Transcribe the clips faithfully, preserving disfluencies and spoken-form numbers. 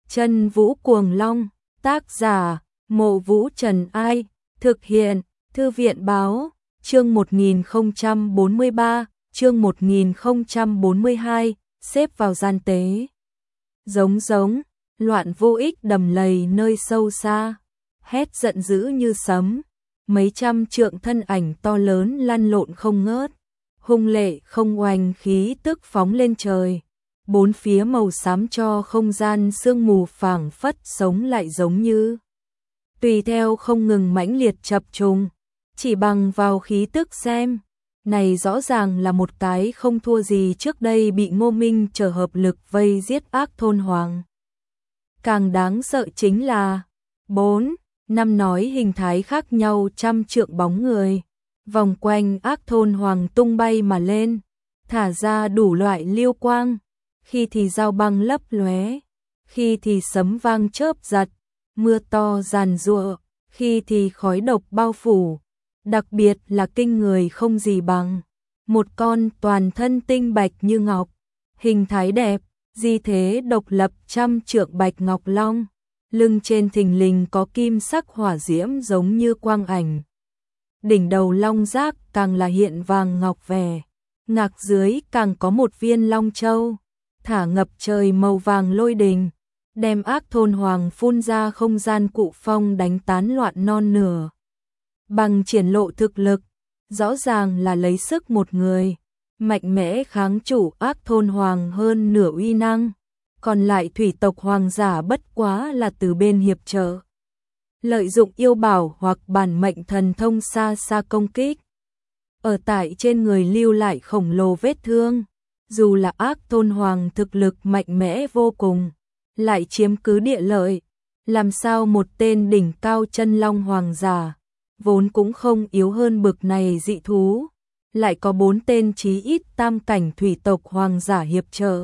Chân Vũ Cuồng Long, tác giả, Mộ Vũ Trần Ai, thực hiện, Thư viện Báo, chương một nghìn không trăm bốn mươi ba, chương một nghìn không trăm bốn mươi hai, xếp vào gian tế. Giống giống, loạn vô ích đầm lầy nơi sâu xa, hét giận dữ như sấm, mấy trăm trượng thân ảnh to lớn lăn lộn không ngớt, hung lệ không oanh khí tức phóng lên trời. Bốn phía màu xám cho không gian sương mù phảng phất sống lại giống như tùy theo không ngừng mãnh liệt chập trùng, chỉ bằng vào khí tức xem, này rõ ràng là một cái không thua gì trước đây bị Ngô Minh trở hợp lực vây giết ác thôn hoàng. Càng đáng sợ chính là bốn, năm nói hình thái khác nhau trăm trượng bóng người, vòng quanh ác thôn hoàng tung bay mà lên, thả ra đủ loại liêu quang. Khi thì dao băng lấp lóe, khi thì sấm vang chớp giật, mưa to giàn giụa, khi thì khói độc bao phủ, đặc biệt là kinh người không gì bằng. Một con toàn thân tinh bạch như ngọc, hình thái đẹp, di thế độc lập trăm trượng bạch ngọc long, lưng trên thình lình có kim sắc hỏa diễm giống như quang ảnh. Đỉnh đầu long giác càng là hiện vàng ngọc vẻ, ngạc dưới càng có một viên long châu. Thả ngập trời màu vàng lôi đình, đem ác thôn hoàng phun ra không gian cụ phong đánh tán loạn non nửa. Bằng triển lộ thực lực, rõ ràng là lấy sức một người, mạnh mẽ kháng chủ ác thôn hoàng hơn nửa uy năng, còn lại thủy tộc hoàng giả bất quá là từ bên hiệp trợ. Lợi dụng yêu bảo hoặc bản mệnh thần thông xa xa công kích. Ở tại trên người lưu lại khổng lồ vết thương. Dù là ác thôn hoàng thực lực mạnh mẽ vô cùng, lại chiếm cứ địa lợi, làm sao một tên đỉnh cao chân long hoàng giả, vốn cũng không yếu hơn bực này dị thú, lại có bốn tên chí ít tam cảnh thủy tộc hoàng giả hiệp trợ.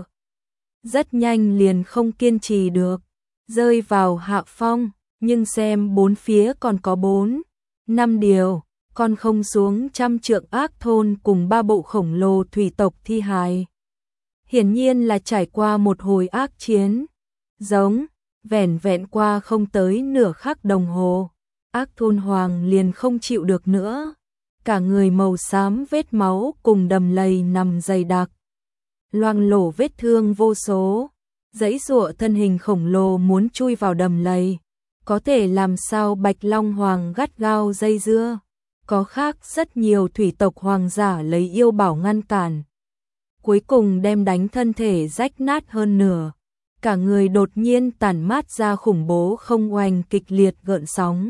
Rất nhanh liền không kiên trì được, rơi vào hạ phong, nhưng xem bốn phía còn có bốn, năm điều, còn không xuống trăm trượng ác thôn cùng ba bộ khổng lồ thủy tộc thi hài. Hiển nhiên là trải qua một hồi ác chiến, giống, vẻn vẹn qua không tới nửa khắc đồng hồ, ác thôn hoàng liền không chịu được nữa, cả người màu xám vết máu cùng đầm lầy nằm dày đặc, loang lổ vết thương vô số, giãy giụa thân hình khổng lồ muốn chui vào đầm lầy, có thể làm sao Bạch Long Hoàng gắt gao dây dưa, có khác rất nhiều thủy tộc hoàng giả lấy yêu bảo ngăn cản. Cuối cùng đem đánh thân thể rách nát hơn nửa, cả người đột nhiên tản mát ra khủng bố không oanh kịch liệt gợn sóng.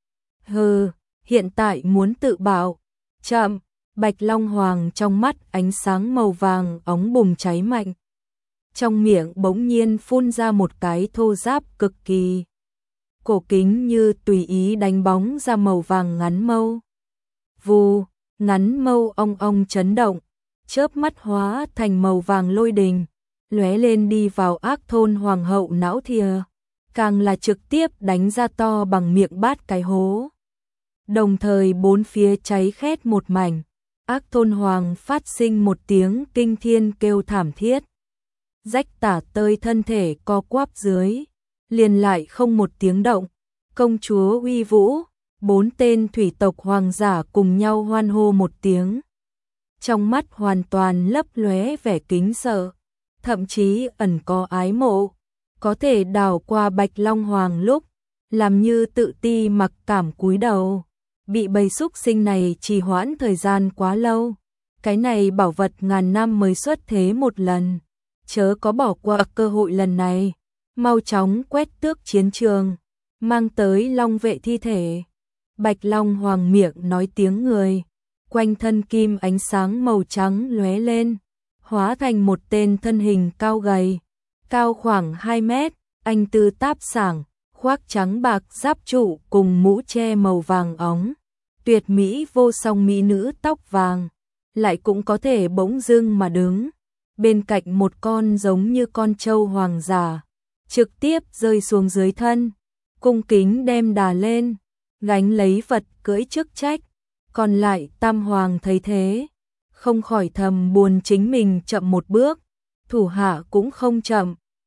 Hừ, hiện tại muốn tự bạo, chậm, Bạch Long Hoàng trong mắt ánh sáng màu vàng óng bùng cháy mạnh. Trong miệng bỗng nhiên phun ra một cái thô giáp cực kỳ. Cổ kính như tùy ý đánh bóng ra màu vàng ngắn mâu. Vù, ngắn mâu ong ong chấn động. Chớp mắt hóa thành màu vàng lôi đình, lóe lên đi vào ác thôn hoàng hậu não thìa, càng là trực tiếp đánh ra to bằng miệng bát cái hố. Đồng thời bốn phía cháy khét một mảnh, ác thôn hoàng phát sinh một tiếng kinh thiên kêu thảm thiết. Rách tả tơi thân thể co quắp dưới, liền lại không một tiếng động, công chúa uy vũ, bốn tên thủy tộc hoàng giả cùng nhau hoan hô một tiếng. Trong mắt hoàn toàn lấp lóe vẻ kính sợ, thậm chí ẩn có ái mộ, có thể đảo qua Bạch Long Hoàng lúc, làm như tự ti mặc cảm cúi đầu, bị bầy súc sinh này trì hoãn thời gian quá lâu, cái này bảo vật ngàn năm mới xuất thế một lần, chớ có bỏ qua cơ hội lần này, mau chóng quét tước chiến trường, mang tới long vệ thi thể. Bạch Long Hoàng miệng nói tiếng người. Quanh thân kim ánh sáng màu trắng lóe lên, hóa thành một tên thân hình cao gầy, cao khoảng hai mét, anh tư táp sảng, khoác trắng bạc giáp trụ cùng mũ che màu vàng óng, tuyệt mỹ vô song mỹ nữ tóc vàng, lại cũng có thể bỗng dưng mà đứng, bên cạnh một con giống như con trâu hoàng giả, trực tiếp rơi xuống dưới thân, cung kính đem đà lên, gánh lấy vật cưỡi chức trách. Còn lại Tam Hoàng thấy thế, không khỏi thầm buồn chính mình chậm một bước, thủ hạ cũng không chậm,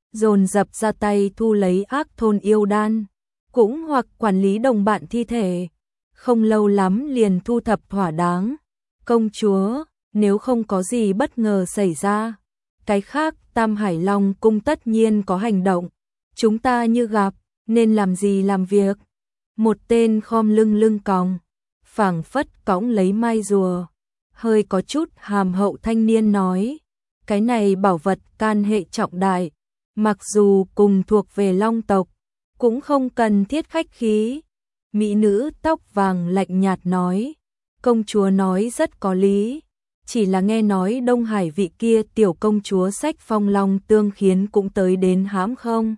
dồn dập ra tay thu lấy ác thôn yêu đan, cũng hoặc quản lý đồng bạn thi thể. Không lâu lắm liền thu thập thỏa đáng. Công chúa, nếu không có gì bất ngờ xảy ra, cái khác Tam Hải Long cung tất nhiên có hành động. Chúng ta như gặp, nên làm gì làm việc. Một tên khom lưng lưng còng, phảng phất cõng lấy mai rùa, hơi có chút hàm hậu thanh niên nói. Cái này bảo vật can hệ trọng đại, mặc dù cùng thuộc về Long tộc, cũng không cần thiết khách khí. Mỹ nữ tóc vàng lạnh nhạt nói. Công chúa nói rất có lý, chỉ là nghe nói Đông Hải vị kia tiểu công chúa sách phong long tương khiến cũng tới đến hãm không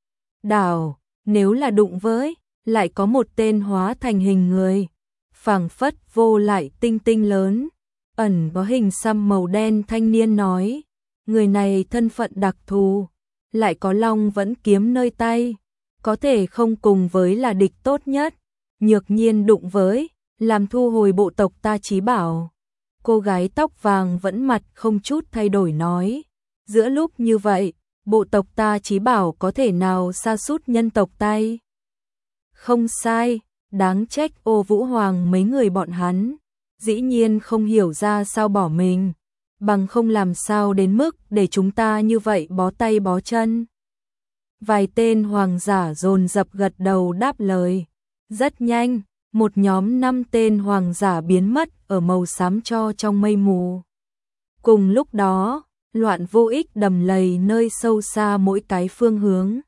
đảo, nếu là đụng với, lại có một tên hóa thành hình người, phảng phất vô lại tinh tinh lớn, ẩn có hình xăm màu đen thanh niên nói. Người này thân phận đặc thù, lại có long vẫn kiếm nơi tay, có thể không cùng với là địch tốt nhất, nhược nhiên đụng với, làm thu hồi bộ tộc ta chí bảo. Cô gái tóc vàng vẫn mặt không chút thay đổi nói. Giữa lúc như vậy, bộ tộc ta chí bảo có thể nào sa sút nhân tộc tay? Không sai, đáng trách Ô Vũ Hoàng mấy người bọn hắn, dĩ nhiên không hiểu ra sao bỏ mình, bằng không làm sao đến mức để chúng ta như vậy bó tay bó chân. Vài tên hoàng giả dồn dập gật đầu đáp lời. Rất nhanh, một nhóm năm tên hoàng giả biến mất ở màu xám cho trong mây mù. Cùng lúc đó, loạn vô ích đầm lầy nơi sâu xa mỗi cái phương hướng.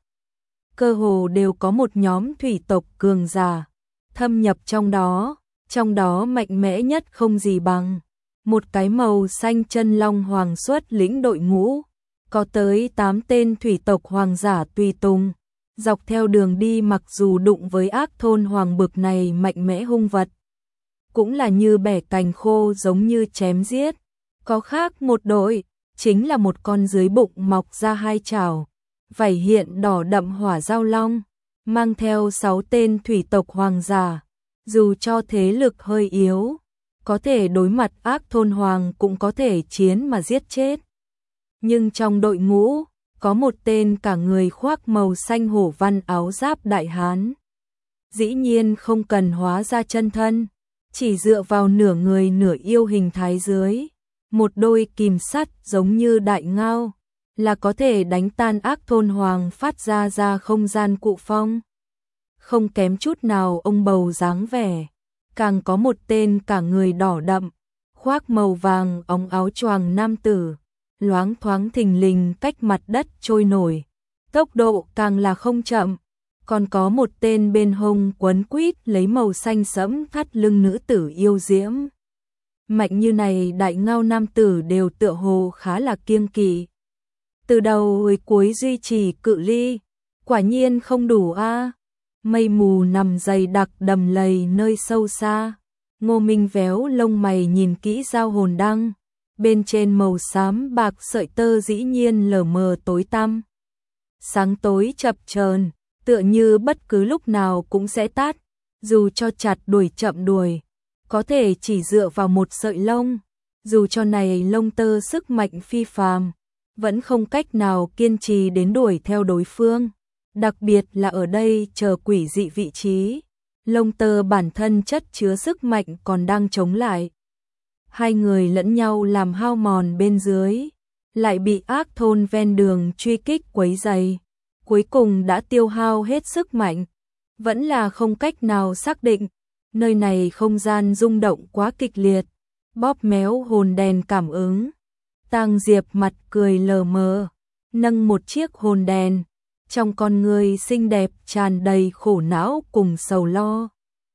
Cơ hồ đều có một nhóm thủy tộc cường giả thâm nhập trong đó, trong đó mạnh mẽ nhất không gì bằng một cái màu xanh chân long hoàng xuất lĩnh đội ngũ, có tới tám tên thủy tộc hoàng giả tùy tùng. Dọc theo đường đi mặc dù đụng với ác thôn hoàng bực này mạnh mẽ hung vật, cũng là như bẻ cành khô giống như chém giết. Có khác một đội, chính là một con dưới bụng mọc ra hai chảo, vảy hiện đỏ đậm hỏa giao long, mang theo sáu tên thủy tộc hoàng giả, dù cho thế lực hơi yếu, có thể đối mặt ác thôn hoàng cũng có thể chiến mà giết chết. Nhưng trong đội ngũ, có một tên cả người khoác màu xanh hổ văn áo giáp đại hán. Dĩ nhiên không cần hóa ra chân thân, chỉ dựa vào nửa người nửa yêu hình thái dưới, một đôi kìm sắt giống như đại ngao, là có thể đánh tan ác thôn hoàng phát ra ra không gian cụ phong. Không kém chút nào ông bầu dáng vẻ, càng có một tên cả người đỏ đậm, khoác màu vàng óng áo choàng nam tử, loáng thoáng thình lình cách mặt đất trôi nổi, tốc độ càng là không chậm. Còn có một tên bên hông quấn quýt lấy màu xanh sẫm thắt lưng nữ tử yêu diễm. Mạnh như này đại ngao nam tử đều tựa hồ khá là kiêng kỵ. Từ đầu tới cuối duy trì cự ly, quả nhiên không đủ a. Mây mù nằm dày đặc đầm lầy nơi sâu xa. Ngô Minh véo lông mày nhìn kỹ giao hồn đăng, bên trên màu xám bạc sợi tơ dĩ nhiên lờ mờ tối tăm. Sáng tối chập chờn, tựa như bất cứ lúc nào cũng sẽ tắt, dù cho chặt đuổi chậm đuổi, có thể chỉ dựa vào một sợi lông, dù cho này lông tơ sức mạnh phi phàm, vẫn không cách nào kiên trì đến đuổi theo đối phương, đặc biệt là ở đây chờ quỷ dị vị trí, lông tơ bản thân chất chứa sức mạnh còn đang chống lại. Hai người lẫn nhau làm hao mòn bên dưới, lại bị ác thôn ven đường truy kích quấy rầy, cuối cùng đã tiêu hao hết sức mạnh, vẫn là không cách nào xác định, nơi này không gian rung động quá kịch liệt, bóp méo hồn đèn cảm ứng. Tang Diệp mặt cười lờ mờ, nâng một chiếc hồn đèn, trong con người xinh đẹp tràn đầy khổ não cùng sầu lo.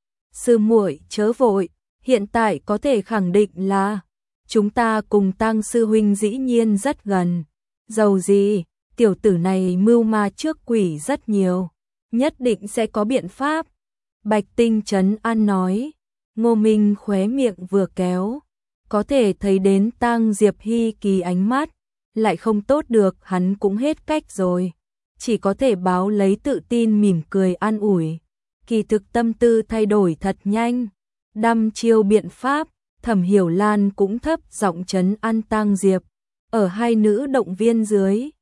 Sư muội chớ vội, hiện tại có thể khẳng định là chúng ta cùng Tang sư huynh dĩ nhiên rất gần. Dầu gì, tiểu tử này mưu ma trước quỷ rất nhiều, nhất định sẽ có biện pháp. Bạch Tinh trấn an nói. Ngô Minh khóe miệng vừa kéo, có thể thấy đến Tang Diệp Hy kỳ ánh mắt, lại không tốt được, hắn cũng hết cách rồi, chỉ có thể báo lấy tự tin mỉm cười an ủi. Kỳ thực tâm tư thay đổi thật nhanh, đăm chiêu biện pháp, Thẩm Hiểu Lan cũng thấp giọng trấn an Tang Diệp. Ở hai nữ động viên dưới,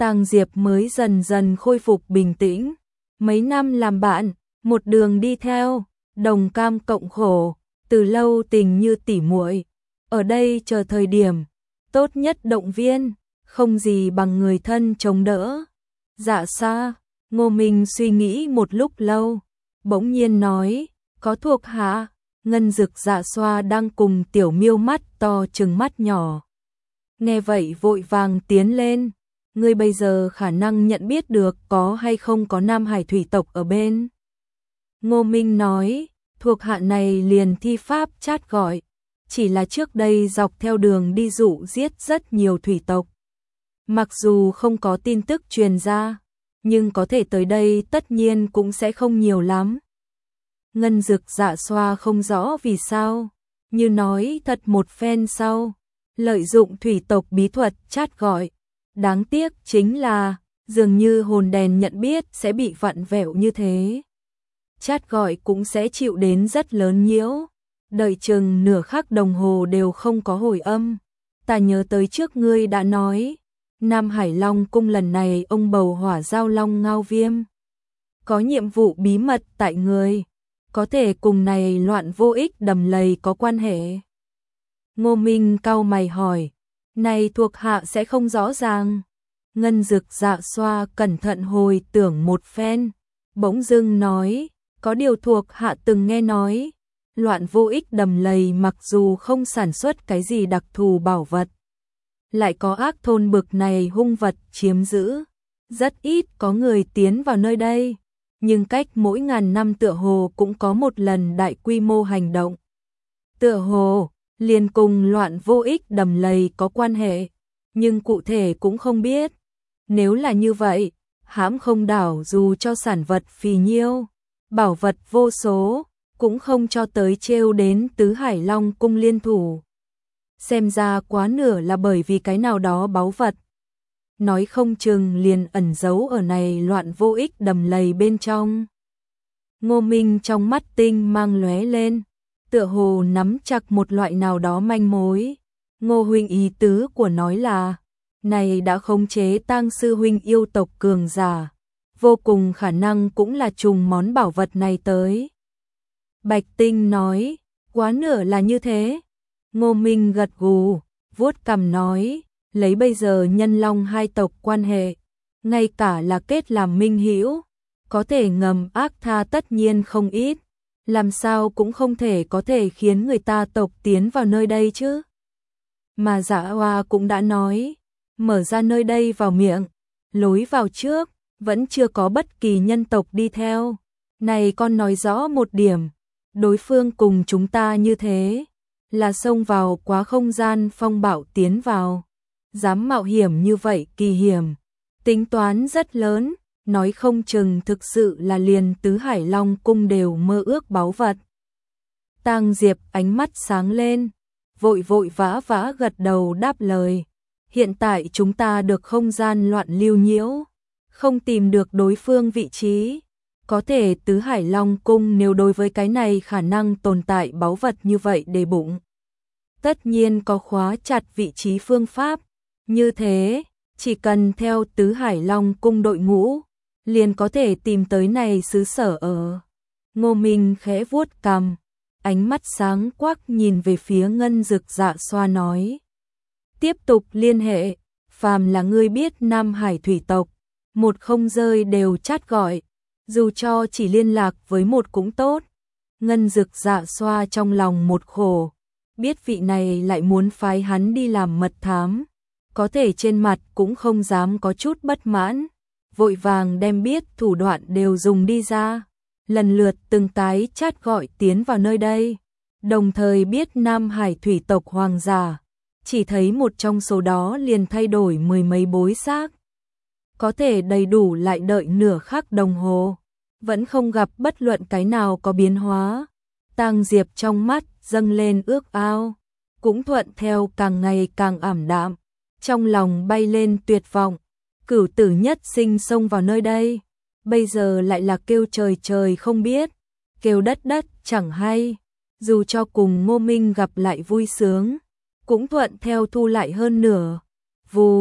Tang Diệp mới dần dần khôi phục bình tĩnh. Mấy năm làm bạn, một đường đi theo, đồng cam cộng khổ, từ lâu tình như tỉ muội. Ở đây chờ thời điểm tốt nhất động viên, không gì bằng người thân chống đỡ. Dạ Xoa, Ngô Minh suy nghĩ một lúc lâu, bỗng nhiên nói, có thuộc hạ. Ngân Dực Dạ Xoa đang cùng Tiểu Miêu mắt to trừng mắt nhỏ. Nghe vậy vội vàng tiến lên, ngươi bây giờ khả năng nhận biết được có hay không có Nam Hải thủy tộc ở bên. Ngô Minh nói, thuộc hạ này liền thi pháp chát gọi, chỉ là trước đây dọc theo đường đi dụ giết rất nhiều thủy tộc. Mặc dù không có tin tức truyền ra, nhưng có thể tới đây tất nhiên cũng sẽ không nhiều lắm. Ngân Dực Dạ Xoa không rõ vì sao, như nói thật một phen sau, lợi dụng thủy tộc bí thuật chát gọi. Đáng tiếc chính là, dường như hồn đèn nhận biết sẽ bị vặn vẹo như thế. Chát gọi cũng sẽ chịu đến rất lớn nhiễu, đợi chừng nửa khắc đồng hồ đều không có hồi âm. Ta nhớ tới trước ngươi đã nói, Nam Hải Long cung lần này ông bầu hỏa giao long ngao viêm. Có nhiệm vụ bí mật tại người, có thể cùng này loạn vô ích đầm lầy có quan hệ. Ngô Minh cau mày hỏi, này thuộc hạ sẽ không rõ ràng. Ngân Dực Dạ Xoa cẩn thận hồi tưởng một phen, bỗng dưng nói, có điều thuộc hạ từng nghe nói, loạn vô ích đầm lầy mặc dù không sản xuất cái gì đặc thù bảo vật, lại có ác thôn bực này hung vật chiếm giữ, rất ít có người tiến vào nơi đây, nhưng cách mỗi ngàn năm tựa hồ cũng có một lần đại quy mô hành động. Tựa hồ liền cùng loạn vô ích đầm lầy có quan hệ, nhưng cụ thể cũng không biết. Nếu là như vậy, hãm không đảo dù cho sản vật phì nhiêu, bảo vật vô số, cũng không cho tới trêu đến Tứ Hải Long cung liên thủ. Xem ra quá nửa là bởi vì cái nào đó báu vật. Nói không chừng liền ẩn giấu ở này loạn vô ích đầm lầy bên trong. Ngô Minh trong mắt tinh mang lóe lên, tựa hồ nắm chặt một loại nào đó manh mối. Ngô huynh ý tứ của nói là, này đã khống chế Tang sư huynh yêu tộc cường giả, vô cùng khả năng cũng là trùng món bảo vật này tới. Bạch Tinh nói, quá nửa là như thế. Ngô Minh gật gù, vuốt cằm nói, lấy bây giờ nhân long hai tộc quan hệ, ngay cả là kết làm minh hữu, có thể ngầm ác tha tất nhiên không ít, làm sao cũng không thể có thể khiến người ta tộc tiến vào nơi đây chứ. Mà Dạ Hoa cũng đã nói, mở ra nơi đây vào miệng, lối vào trước, vẫn chưa có bất kỳ nhân tộc đi theo. Này con nói rõ một điểm, đối phương cùng chúng ta như thế, là xông vào quá không gian phong bạo tiến vào. Dám mạo hiểm như vậy kỳ hiểm, tính toán rất lớn, nói không chừng thực sự là liền Tứ Hải Long cung đều mơ ước báu vật. Tang Diệp ánh mắt sáng lên, vội vội vã vã gật đầu đáp lời. Hiện tại chúng ta được không gian loạn lưu nhiễu, không tìm được đối phương vị trí. Có thể Tứ Hải Long cung nếu đối với cái này khả năng tồn tại báu vật như vậy để bụng, tất nhiên có khóa chặt vị trí phương pháp. Như thế, chỉ cần theo Tứ Hải Long cung đội ngũ, liền có thể tìm tới này xứ sở ở. Ngô Minh khẽ vuốt cằm, ánh mắt sáng quắc nhìn về phía Ngân Dực Dạ Xoa nói. Tiếp tục liên hệ, phàm là ngươi biết Nam Hải thủy tộc, một không rơi đều chát gọi, dù cho chỉ liên lạc với một cũng tốt. Ngân Dực Dạ Xoa trong lòng một khổ, biết vị này lại muốn phái hắn đi làm mật thám, có thể trên mặt cũng không dám có chút bất mãn, vội vàng đem biết thủ đoạn đều dùng đi ra, lần lượt từng cái chát gọi tiến vào nơi đây, đồng thời biết Nam Hải thủy tộc hoàng giả, chỉ thấy một trong số đó liền thay đổi mười mấy bối xác. Có thể đầy đủ lại đợi nửa khắc đồng hồ, vẫn không gặp bất luận cái nào có biến hóa. Tang Diệp trong mắt dâng lên ước ao, cũng thuận theo càng ngày càng ảm đạm, trong lòng bay lên tuyệt vọng. Cửu tử nhất sinh xông vào nơi đây, bây giờ lại là kêu trời trời không biết, kêu đất đất chẳng hay, dù cho cùng Ngô Minh gặp lại vui sướng, cũng thuận theo thu lại hơn nửa. Vù,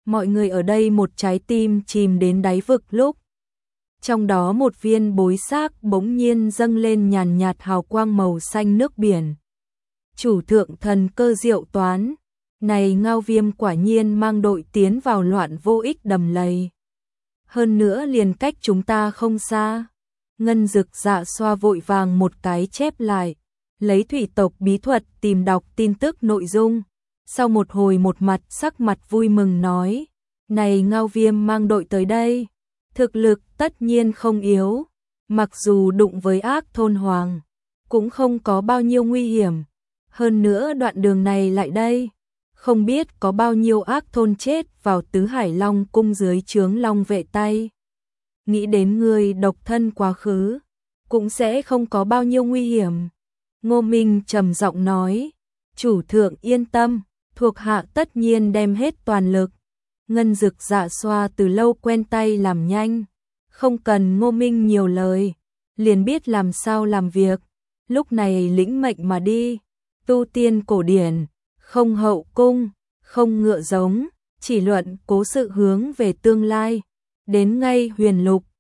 mọi người ở đây một trái tim chìm đến đáy vực lúc. Trong đó một viên bối xác bỗng nhiên dâng lên nhàn nhạt hào quang màu xanh nước biển. Chủ thượng thần cơ diệu toán, này Ngao Viêm quả nhiên mang đội tiến vào loạn vô ích đầm lầy. Hơn nữa liền cách chúng ta không xa. Ngân Dực Dạ Xoa vội vàng một cái chép lại, lấy thủy tộc bí thuật tìm đọc tin tức nội dung. Sau một hồi một mặt sắc mặt vui mừng nói, này Ngao Viêm mang đội tới đây, thực lực tất nhiên không yếu, mặc dù đụng với ác thôn hoàng, cũng không có bao nhiêu nguy hiểm. Hơn nữa đoạn đường này lại đây, không biết có bao nhiêu ác thôn chết vào Tứ Hải Long cung dưới trướng Long vệ tay. Nghĩ đến người độc thân quá khứ, cũng sẽ không có bao nhiêu nguy hiểm. Ngô Minh trầm giọng nói, chủ thượng yên tâm, thuộc hạ tất nhiên đem hết toàn lực. Ngân Dực Dạ Xoa từ lâu quen tay làm nhanh, không cần Ngô Minh nhiều lời, liền biết làm sao làm việc, lúc này lĩnh mệnh mà đi. Tu tiên cổ điển, không hậu cung, không ngựa giống, chỉ luận cố sự hướng về tương lai, đến ngay huyền lục,